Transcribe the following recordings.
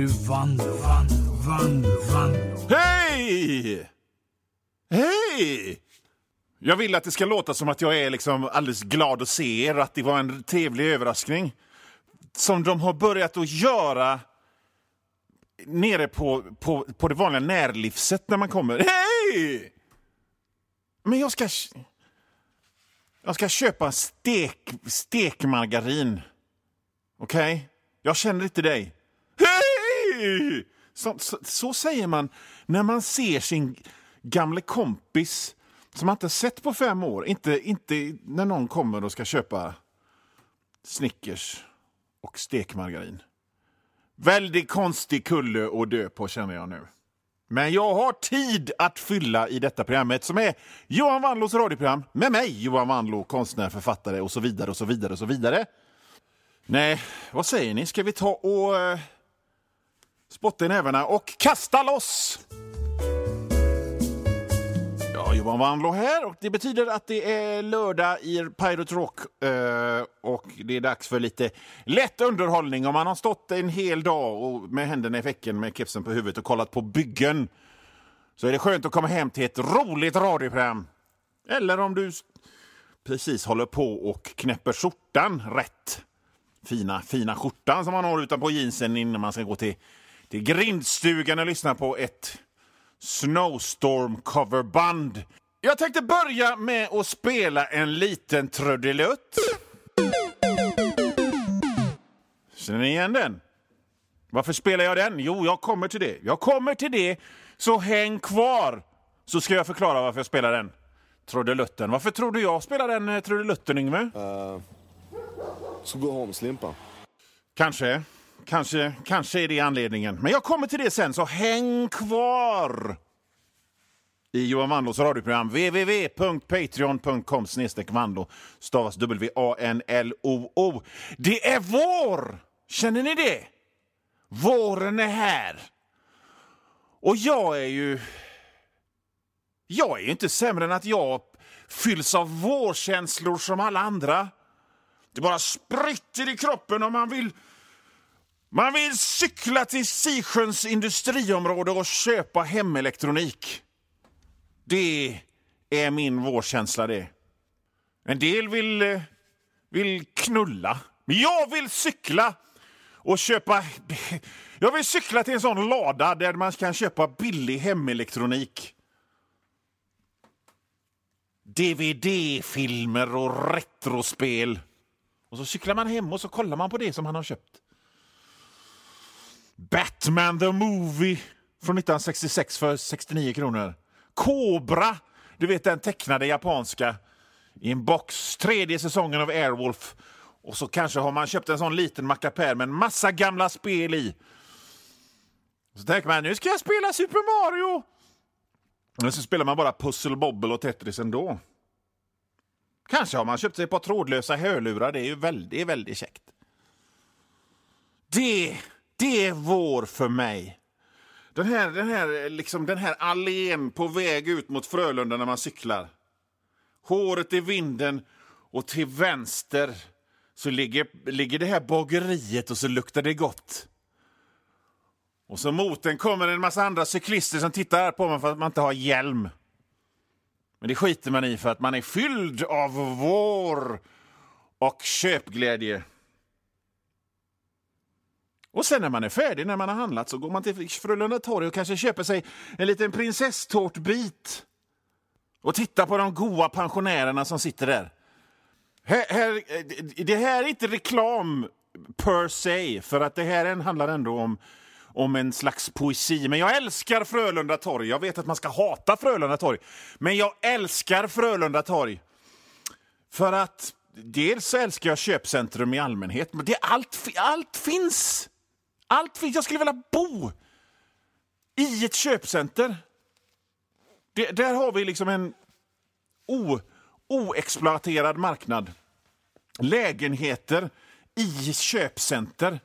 nu Vanlo. Hej! Hej! Jag vill att det ska låta som att jag är liksom alldeles glad att se er, att det var en trevlig överraskning. Som de har börjat att göra nere på det vanliga närlivset när man kommer. Hej! Men jag ska köpa stekmargarin. Okej? Jag känner inte dig. Hej! Så säger man när man ser sin gamla kompis som man inte sett på 5 år. Inte när någon kommer och ska köpa Snickers och stekmargarin. Väldigt konstig kulle att dö på, känner jag nu. Men jag har tid att fylla i detta programmet som är Johan Vanlos radioprogram med mig, Johan Vanlo, konstnär, författare och så vidare och så vidare och så vidare. Nej, vad säger ni? Ska vi ta och spotta i nävarna och kasta loss? Ja, Johan Vanlo här, och det betyder att det är lördag i Pirate Rock och det är dags för lite lätt underhållning. Om man har stått en hel dag och med händerna i fäcken med kepsen på huvudet och kollat på byggen, så är det skönt att komma hem till ett roligt radioprogram. Eller om du precis håller på och knäpper skjortan rätt. Fina skjortan som man har utanpå jeansen innan man ska gå till grindstugan och lyssna på ett Snowstorm coverband. Jag tänkte börja med att spela en liten trudelutt. Känner ni igen den? Varför spelar jag den? Jo, jag kommer till det. Så häng kvar, så ska jag förklara varför jag spelar den trudelutten. Varför tror du jag spelar den trudelutten, Yngve? Så gå hem, slimpa. Kanske är det anledningen. Men jag kommer till det sen, så häng kvar i Johan Vanlos radioprogram www.patreon.com/Vanlo, stavas WANLOO. Det är vår! Känner ni det? Våren är här. Och jag är ju inte sämre än att jag fylls av vårkänslor som alla andra. Det bara spritter i kroppen och man vill cykla till Sisjöns industriområde och köpa hemelektronik. Det är min vårkänsla det. En del vill knulla. Men jag vill cykla och köpa... Jag vill cykla till en sån lada där man kan köpa billig hemelektronik. DVD-filmer och retrospel. Och så cyklar man hem och så kollar man på det som man har köpt. Batman the Movie från 1966 för 69 kronor. Cobra, du vet den tecknade japanska, i en box, 3:e säsongen av Airwolf. Och så kanske har man köpt en sån liten mackapär med en massa gamla spel i. Så tänker man, nu ska jag spela Super Mario. Men så spelar man bara Puzzle Bobble och Tetris ändå. Kanske har man köpt sig ett par trådlösa hörlurar, det är väldigt käckt. Det är vår för mig. Den här allén på väg ut mot Frölunda när man cyklar. Håret i vinden och till vänster så ligger det här bageriet och så luktar det gott. Och så mot den kommer en massa andra cyklister som tittar på mig för att man inte har hjälm. Men det skiter man i för att man är fylld av vår och köpglädje. Och sen när man är färdig, när man har handlat, så går man till Frölunda torg och kanske köper sig en liten prinsesstårtbit. Och tittar på de goda pensionärerna som sitter där. Det här är inte reklam per se, för att det här handlar ändå om en slags poesi. Men jag älskar Frölunda torg. Jag vet att man ska hata Frölunda torg. Men jag älskar Frölunda torg. För att dels så älskar jag köpcentrum i allmänhet. Men allt finns. Allt finns. Jag skulle vilja bo i ett köpcenter. Där har vi liksom en oexploaterad marknad. Lägenheter i köpcenter.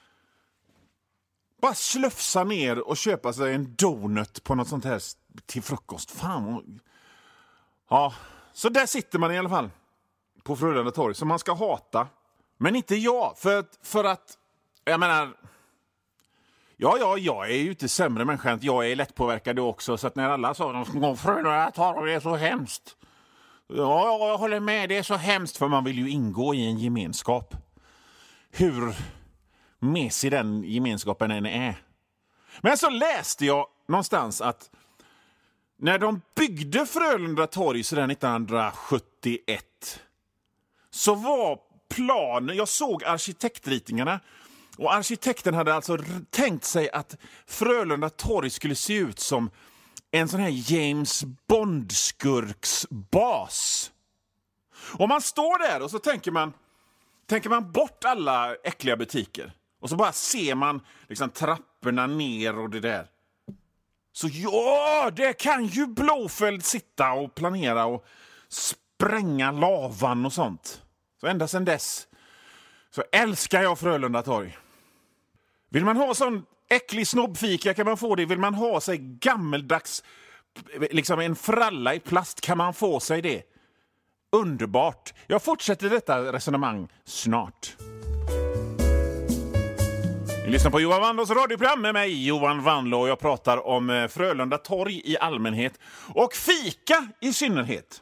Bara slöfsa ner och köpa sig en donut på något sånt här till frukost. Fan. Ja, så där sitter man i alla fall på Frölunda torg som man ska hata. Men inte jag, för att jag menar, Ja, jag är ju inte sämre människa än jag är lättpåverkad också. Så att när alla sa att de går Frölunda Torg, det är så hemskt. Ja, jag håller med, det är så hemskt. För man vill ju ingå i en gemenskap. Hur mesig den gemenskapen än är. Men så läste jag någonstans att när de byggde Frölunda Torg sedan 1971 så var planen, jag såg arkitektritningarna, och arkitekten hade alltså tänkt sig att Frölunda Torg skulle se ut som en sån här James Bond-skurks bas. Och man står där och så tänker man bort alla äckliga butiker. Och så bara ser man liksom trapporna ner och det där. Så ja, det kan ju Blåfeld sitta och planera och spränga lavan och sånt. Så ända sedan dess så älskar jag Frölunda Torg. Vill man ha sån äcklig snobbfika kan man få det. Vill man ha sig gammeldags, liksom en fralla i plast, kan man få sig det. Underbart. Jag fortsätter detta resonemang snart. Ni lyssnar på Johan Wanlås radioprogram med mig, Johan Wanlå, och jag pratar om Frölunda Torg i allmänhet och fika i synnerhet.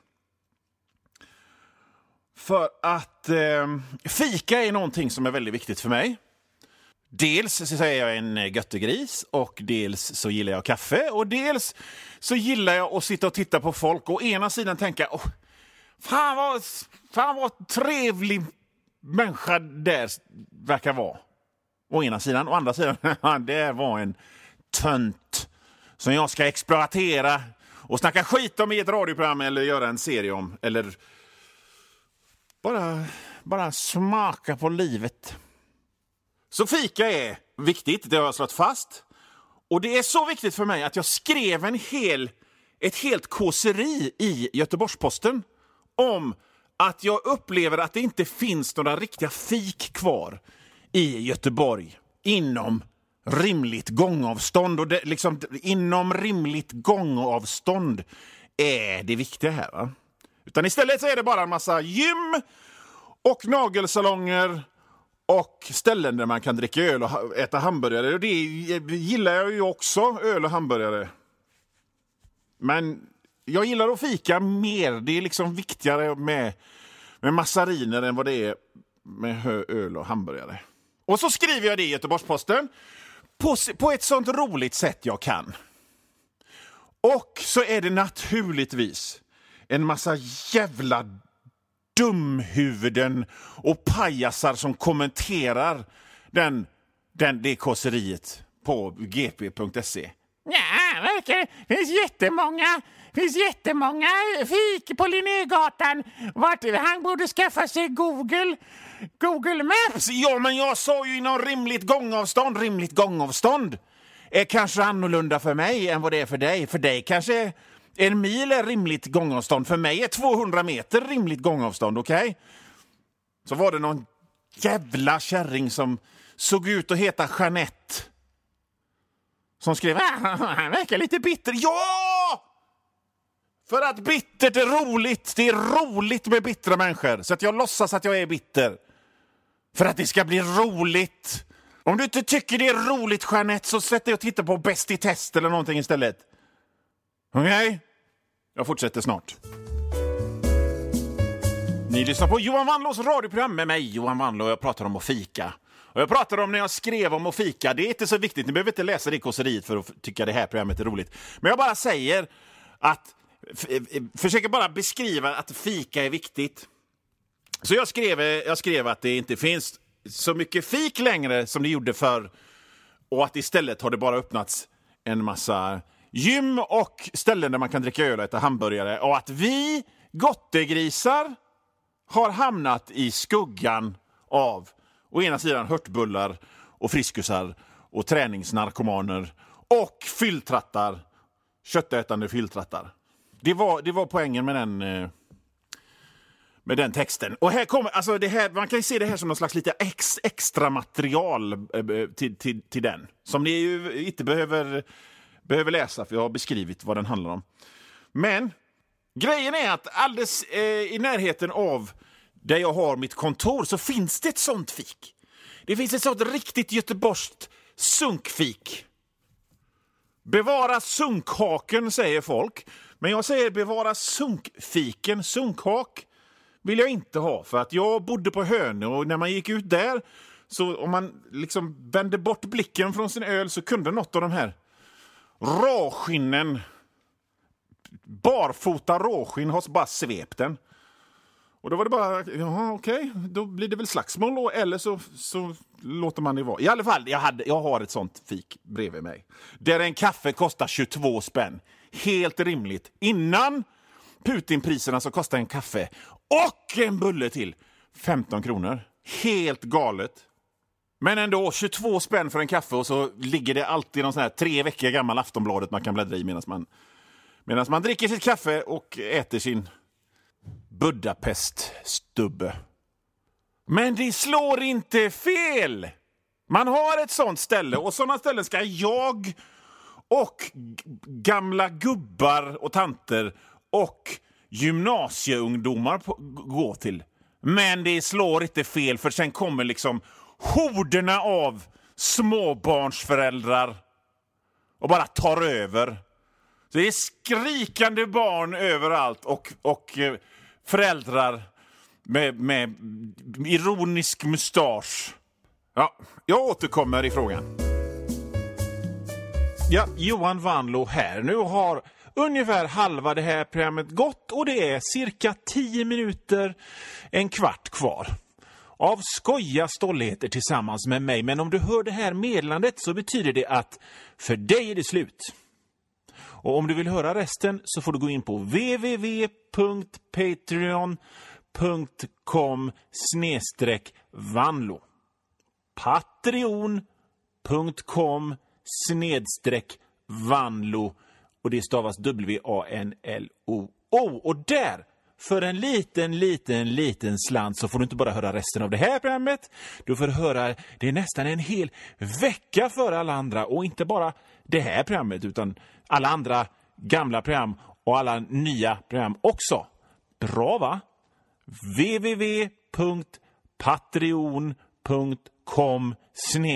För att fika är någonting som är väldigt viktigt för mig. Dels så är jag en göttegris och dels så gillar jag kaffe och dels så gillar jag att sitta och titta på folk och ena sidan tänka fan vad trevlig människa där verkar vara. Å ena sidan, å andra sidan det var en tönt som jag ska exploatera och snacka skit om i ett radioprogram eller göra en serie om eller bara smaka på livet. Så fika är viktigt, det har jag slått fast. Och det är så viktigt för mig att jag skrev ett helt kåseri i Göteborgs-Posten om att jag upplever att det inte finns några riktiga fik kvar i Göteborg inom rimligt gångavstånd. Och det, liksom, inom rimligt gångavstånd är det viktiga här. Va? Utan istället så är det bara en massa gym och nagelsalonger och ställen där man kan dricka öl och äta hamburgare. Och det gillar jag ju också, öl och hamburgare. Men jag gillar att fika mer. Det är liksom viktigare med massariner än vad det är med öl och hamburgare. Och så skriver jag det i Göteborgs-Posten på ett sånt roligt sätt jag kan. Och så är det naturligtvis en massa jävla dumhuvuden och pajasar som kommenterar det kåseriet på gp.se. Ja, det finns jättemånga fik på Linnégatan. Han borde skaffa sig Google Maps. Ja, men jag sa ju inom rimligt gångavstånd. Rimligt gångavstånd är kanske annorlunda för mig än vad det är för dig. För dig kanske 1 mil är rimligt gångavstånd. För mig är 200 meter rimligt gångavstånd, okej? Okay? Så var det någon jävla kärring som såg ut att heta Jeanette. Som skrev, han verkar lite bitter. Ja! För att bittert är roligt. Det är roligt med bittra människor. Så att jag låtsas att jag är bitter. För att det ska bli roligt. Om du inte tycker det är roligt, Jeanette, så sätter jag och tittar på Bäst i test eller någonting istället. Okej? Okay? Jag fortsätter snart. Ni lyssnar på Johan Wanlås radioprogram med mig, Johan Wanlå, och jag pratar om att fika. Och jag pratar om när jag skrev om att fika. Det är inte så viktigt, ni behöver inte läsa det kåseriet för att tycka det här programmet är roligt. Men jag bara säger att, försöker bara beskriva att fika är viktigt. Så jag skrev att det inte finns så mycket fik längre som det gjorde förr. Och att istället har det bara öppnats en massa gym och ställen där man kan dricka öl och äta hamburgare. Och att vi gottegrisar har hamnat i skuggan av å ena sidan hörtbullar och friskusar och träningsnarkomaner och fylltrattar, köttätande fylltrattar. Det var poängen med den texten. Och här kommer, alltså det här, man kan ju se det här som någon slags lite extra material till den. Som ni ju inte behöver läsa, för jag har beskrivit vad den handlar om. Men grejen är att alldeles i närheten av där jag har mitt kontor så finns det ett sånt fik. Det finns ett sånt riktigt göteborgskt sunkfik. Bevara sunkhaken, säger folk. Men jag säger bevara sunkfiken. Sunkhak vill jag inte ha, för att jag bodde på Hönö och när man gick ut där, så om man liksom vände bort blicken från sin öl så kunde något av de här råskinnen, barfota råskinn, har bara svept den. Och då var det bara, ja okej, då blir det väl slagsmål då, eller så låter man det vara. I alla fall, jag har ett sånt fik bredvid mig. Där en kaffe kostar 22 spänn. Helt rimligt. Innan Putinpriserna så kostar en kaffe och en bulle till 15 kronor. Helt galet. Men ändå 22 spänn för en kaffe, och så ligger det alltid någon sån här 3 veckor gammal Aftonbladet man kan bläddra i medan man dricker sitt kaffe och äter sin Budapest-stubbe. Men det slår inte fel! Man har ett sånt ställe, och sådana ställen ska jag och gamla gubbar och tanter och gymnasieungdomar gå till. Men det slår inte fel, för sen kommer liksom horderna av småbarnsföräldrar och bara tar över. Så det är skrikande barn överallt och föräldrar med ironisk mustasch. Ja, jag återkommer i frågan. Ja, Johan Vanlo här. Nu har ungefär halva det här programmet gått, och det är cirka 10 minuter, en kvart kvar av skoja stolligheter tillsammans med mig. Men om du hör det här meddelandet så betyder det att för dig är det slut. Och om du vill höra resten så får du gå in på www.patreon.com/Vanlo. patreon.com/Vanlo, och det stavas WANLO. Och där, för en liten slant, så får du inte bara höra resten av det här programmet. Du får höra det nästan en hel vecka för alla andra, och inte bara det här programmet utan alla andra gamla program och alla nya program också. Bra, va? www.patreon.com/